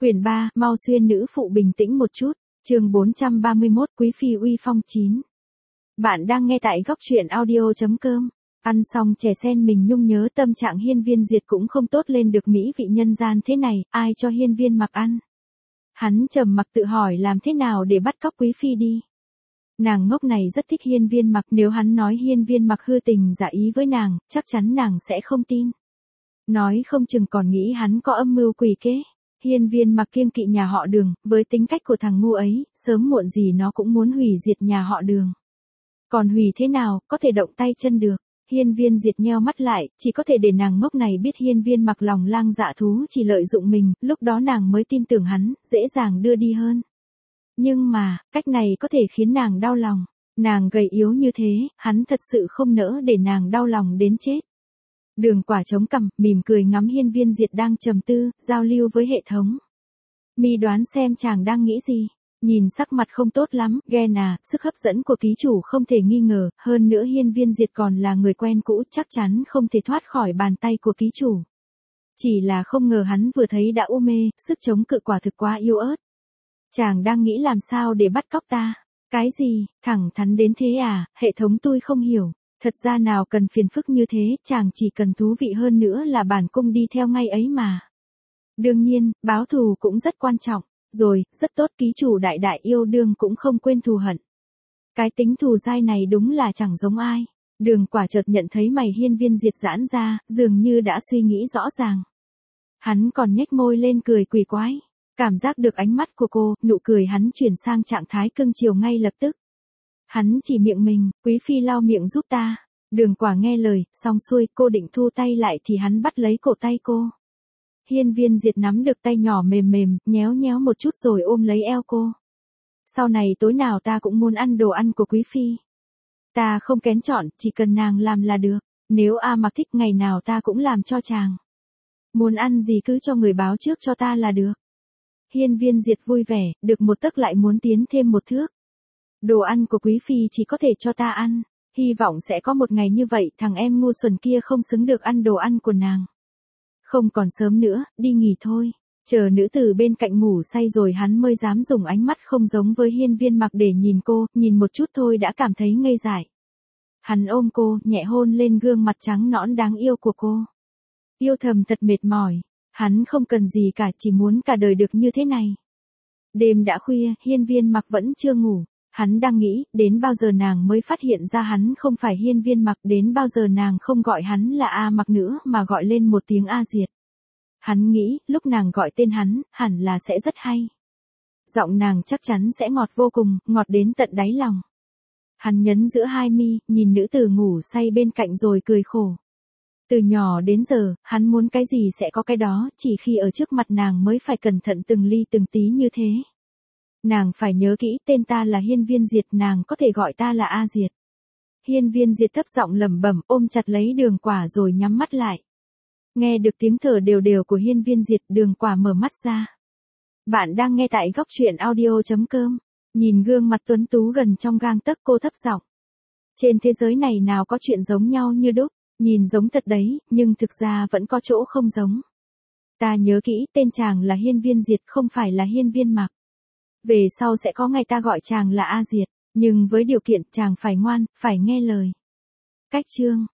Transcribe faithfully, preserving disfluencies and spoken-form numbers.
Quyển ba, mau xuyên nữ phụ bình tĩnh một chút. Chương bốn trăm ba mươi mốt, Quý phi uy phong chín. Bạn đang nghe tại góc truyện audio chấm com. Ăn xong chè sen mình nhung nhớ tâm trạng Hiên Viên Diệt cũng không tốt lên được mỹ vị nhân gian thế này, ai cho Hiên Viên Mặc ăn. Hắn trầm mặc tự hỏi làm thế nào để bắt cóc Quý phi đi. Nàng ngốc này rất thích Hiên Viên Mặc, nếu hắn nói Hiên Viên Mặc hư tình giả ý với nàng, chắc chắn nàng sẽ không tin. Nói không chừng còn nghĩ hắn có âm mưu quỷ kế. Hiên Viên Mặc kiêng kỵ nhà họ Đường, với tính cách của thằng ngu ấy, sớm muộn gì nó cũng muốn hủy diệt nhà họ Đường. Còn hủy thế nào, có thể động tay chân được. Hiên Viên Diệt nheo mắt lại, chỉ có thể để nàng ngốc này biết Hiên Viên Mặc lòng lang dạ thú chỉ lợi dụng mình, lúc đó nàng mới tin tưởng hắn, dễ dàng đưa đi hơn. Nhưng mà, cách này có thể khiến nàng đau lòng. Nàng gầy yếu như thế, hắn thật sự không nỡ để nàng đau lòng đến chết. Đường Quả chống cằm, mỉm cười ngắm Hiên Viên Diệt đang trầm tư, giao lưu với hệ thống. Mi đoán xem chàng đang nghĩ gì. Nhìn sắc mặt không tốt lắm, ghen à, sức hấp dẫn của ký chủ không thể nghi ngờ, hơn nữa Hiên Viên Diệt còn là người quen cũ, chắc chắn không thể thoát khỏi bàn tay của ký chủ. Chỉ là không ngờ hắn vừa thấy đã u mê, sức chống cự quả thực quá yếu ớt. Chàng đang nghĩ làm sao để bắt cóc ta? Cái gì, thẳng thắn đến thế à, hệ thống tôi không hiểu. Thật ra nào cần phiền phức như thế, chàng chỉ cần thú vị hơn nữa là bản cung đi theo ngay ấy mà. Đương nhiên, báo thù cũng rất quan trọng. Rồi, rất tốt, ký chủ đại đại yêu đương cũng không quên thù hận. Cái tính thù dai này đúng là chẳng giống ai. Đường Quả chợt nhận thấy mày Hiên Viên Diệt giãn ra, dường như đã suy nghĩ rõ ràng. Hắn còn nhếch môi lên cười quỷ quái. Cảm giác được ánh mắt của cô, nụ cười hắn chuyển sang trạng thái cưng chiều ngay lập tức. Hắn chỉ miệng mình, Quý phi lau miệng giúp ta. Đường Quả nghe lời, xong xuôi, cô định thu tay lại thì hắn bắt lấy cổ tay cô. Hiên Viên Diệt nắm được tay nhỏ mềm mềm, nhéo nhéo một chút rồi ôm lấy eo cô. Sau này tối nào ta cũng muốn ăn đồ ăn của Quý phi. Ta không kén chọn, chỉ cần nàng làm là được. Nếu A Mặc thích ngày nào ta cũng làm cho chàng. Muốn ăn gì cứ cho người báo trước cho ta là được. Hiên Viên Diệt vui vẻ, được một tấc lại muốn tiến thêm một thước. Đồ ăn của Quý phi chỉ có thể cho ta ăn. Hy vọng sẽ có một ngày như vậy thằng em ngu xuẩn kia không xứng được ăn đồ ăn của nàng. Không còn sớm nữa, đi nghỉ thôi. Chờ nữ tử bên cạnh ngủ say rồi hắn mới dám dùng ánh mắt không giống với Hiên Viên Mặc để nhìn cô, nhìn một chút thôi đã cảm thấy ngây dại. Hắn ôm cô, nhẹ hôn lên gương mặt trắng nõn đáng yêu của cô. Yêu thầm thật mệt mỏi, hắn không cần gì cả, chỉ muốn cả đời được như thế này. Đêm đã khuya, Hiên Viên Mặc vẫn chưa ngủ. Hắn đang nghĩ, đến bao giờ nàng mới phát hiện ra hắn không phải Hiên Viên Mặc, đến bao giờ nàng không gọi hắn là A Mặc nữa mà gọi lên một tiếng A Diệt. Hắn nghĩ, lúc nàng gọi tên hắn, hẳn là sẽ rất hay. Giọng nàng chắc chắn sẽ ngọt vô cùng, ngọt đến tận đáy lòng. Hắn nhấn giữa hai mi, nhìn nữ tử ngủ say bên cạnh rồi cười khổ. Từ nhỏ đến giờ, hắn muốn cái gì sẽ có cái đó, chỉ khi ở trước mặt nàng mới phải cẩn thận từng ly từng tí như thế. Nàng phải nhớ kỹ, tên ta là Hiên Viên Diệt, nàng có thể gọi ta là A Diệt. Hiên Viên Diệt thấp giọng lẩm bẩm, ôm chặt lấy Đường Quả rồi nhắm mắt lại. Nghe được tiếng thở đều đều của Hiên Viên Diệt, Đường Quả mở mắt ra. Bạn đang nghe tại góc truyện audio chấm com. Nhìn gương mặt tuấn tú gần trong gang tấc, cô thấp giọng. Trên thế giới này nào có chuyện giống nhau như đúc, nhìn giống thật đấy, nhưng thực ra vẫn có chỗ không giống. Ta nhớ kỹ, tên chàng là Hiên Viên Diệt, không phải là Hiên Viên Mặc. Về sau sẽ có ngày ta gọi chàng là A Diệt, nhưng với điều kiện chàng phải ngoan, phải nghe lời. Cách chương